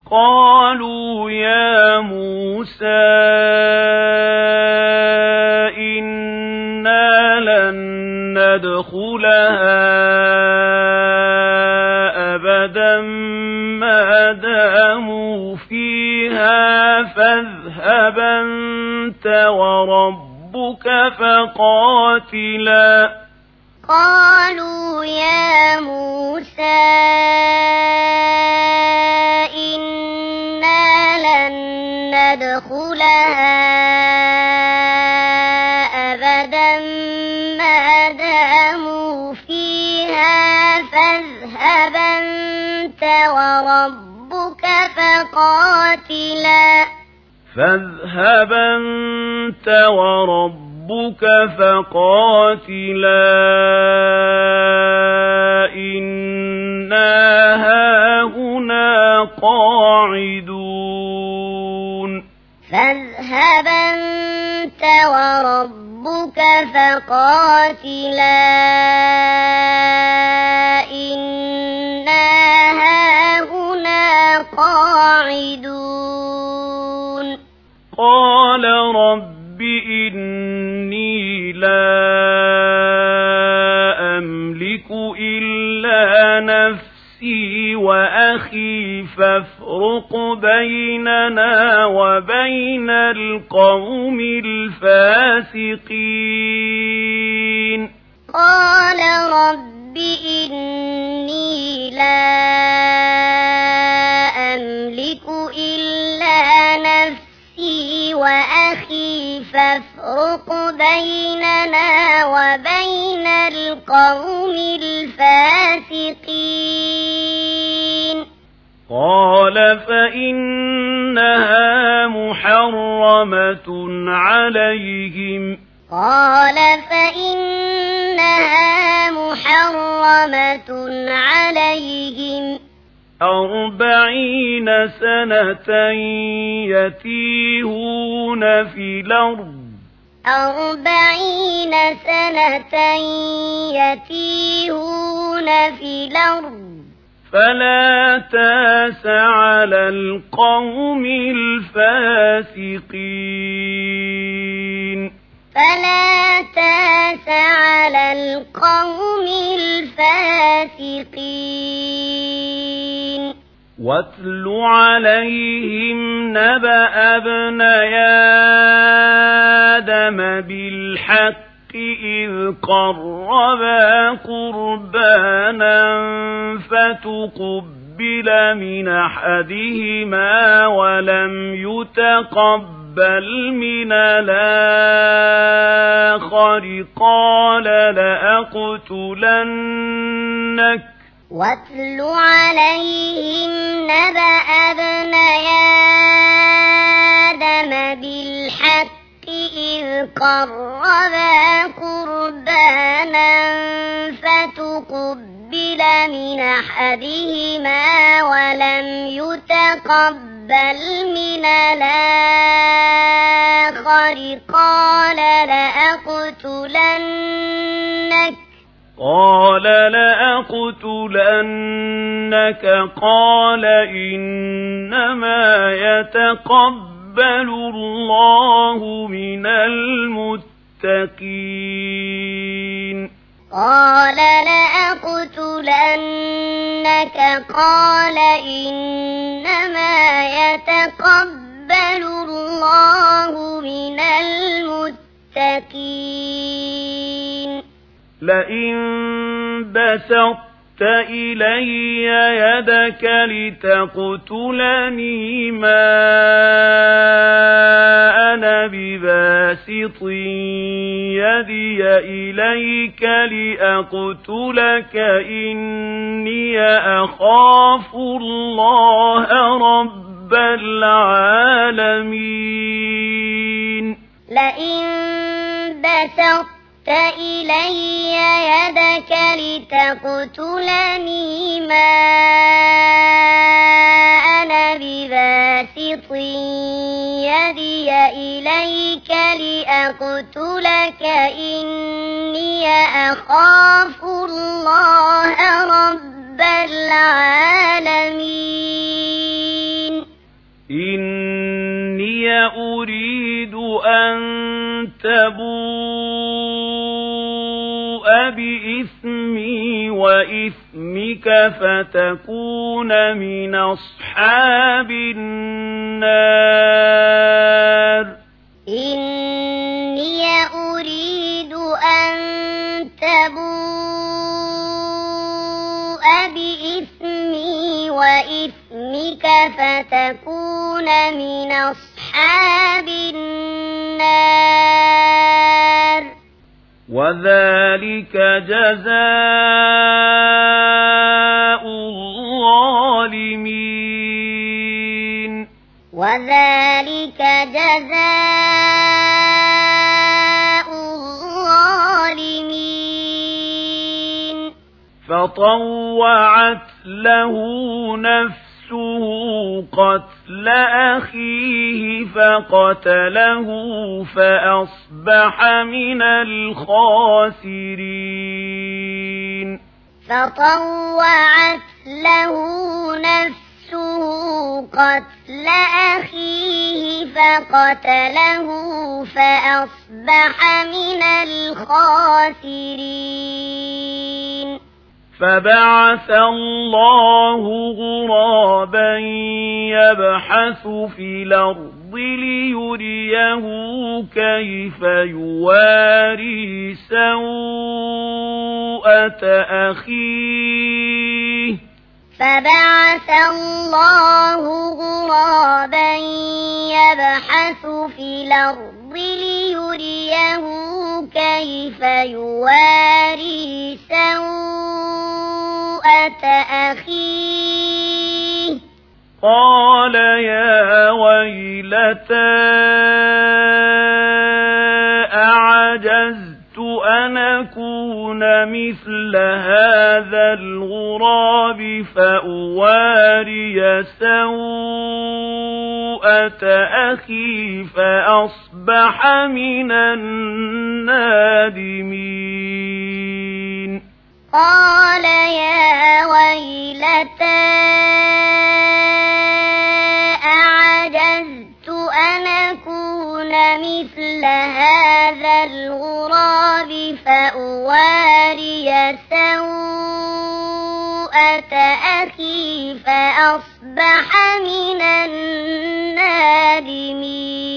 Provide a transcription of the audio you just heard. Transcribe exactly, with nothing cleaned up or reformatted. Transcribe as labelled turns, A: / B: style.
A: قالوا يا موسى إنا لن ندخلها أبدا ما داموا فيها فاذهب أنت وربك فقاتلا.
B: قالوا يا موسى إنا لن ندخلها أبدا ما داموا فيها فاذهب أنت وربك فقاتلا فاذهب
A: أنت وربك فقاتلا إنا هاهنا قاعدون.
B: فاذهب أنت وربك فقاتلا إنا هاهنا قاعدون.
A: قال رب إني لا أملك إلا نفسي وأخي فافرق بيننا وبين القوم الفاسقين.
B: قال رب إني لا أملك إلا نفسي وأخي فافرق بيننا وبين القوم الفاسقين.
A: قال فإنها محرمة عليهم
B: قال فإنها محرمة عليهم
A: أربعين سنة يتيهون في الأرض
B: أربعين سنة يتيهون في الأرض
A: فلا تاس على القوم الفاسقين.
B: فلا تاس على القوم الفاسقين.
A: واتل عليهم نبأ ابني آدم بالحق إذ قربا قربانا فتقبل من أحدهما ولم يتقبل من الآخر قال لأقتلنك.
B: واتل عليهم نبأ ابني آدم بالحق إذ قربا قربانا فتقبل من أحدهما ولم يتقبل من الآخر قال لأقتلنك.
A: قال لأقتلنك قال إنما يتقبل الله من المتقين.
B: قال لأقتلنك قال إنما يتقبل الله من المتقين.
A: لئن بسطت إلي يدك لتقتلني ما أنا بباسط يدي إليك لأقتلك إني أخاف الله رب العالمين.
B: لئن بسطت إلي يدك لتقتلني ما أنا بباسط يدي إليك لأقتلك إني أخاف الله رب العالمين.
A: إني أريد أن تبوء بإثمي وإثمك فتكون من أصحاب النار
B: إني أريد أن تبوء بإثمي وإثمك فتكون من أصحاب النار
A: وذلك جزاء الظالمين
B: وذلك جزاء الظالمين
A: فطوعت له نفسه قتل أخيه فقتله فأصبح من الخاسرين
B: فطوعت له نفسه قتل أخيه فقتله فأصبح من الخاسرين
A: فبعث الله غرابا يبحث في الأرض ليريه كيف يواري سوءة أخيه
B: فبعث الله غرابا يبحث في الأرض ليريه كيف يواري سوءة أخيه
A: قال يا ويلتى أعجزت أن أكون مثل هذا الغراب فأواري سوءة أخي فأصبح من النادمين
B: قال يا ويلتى أعجزت أن أكون مثل هذا الغراب فأواري سوءة أخي فأصبح من النادمين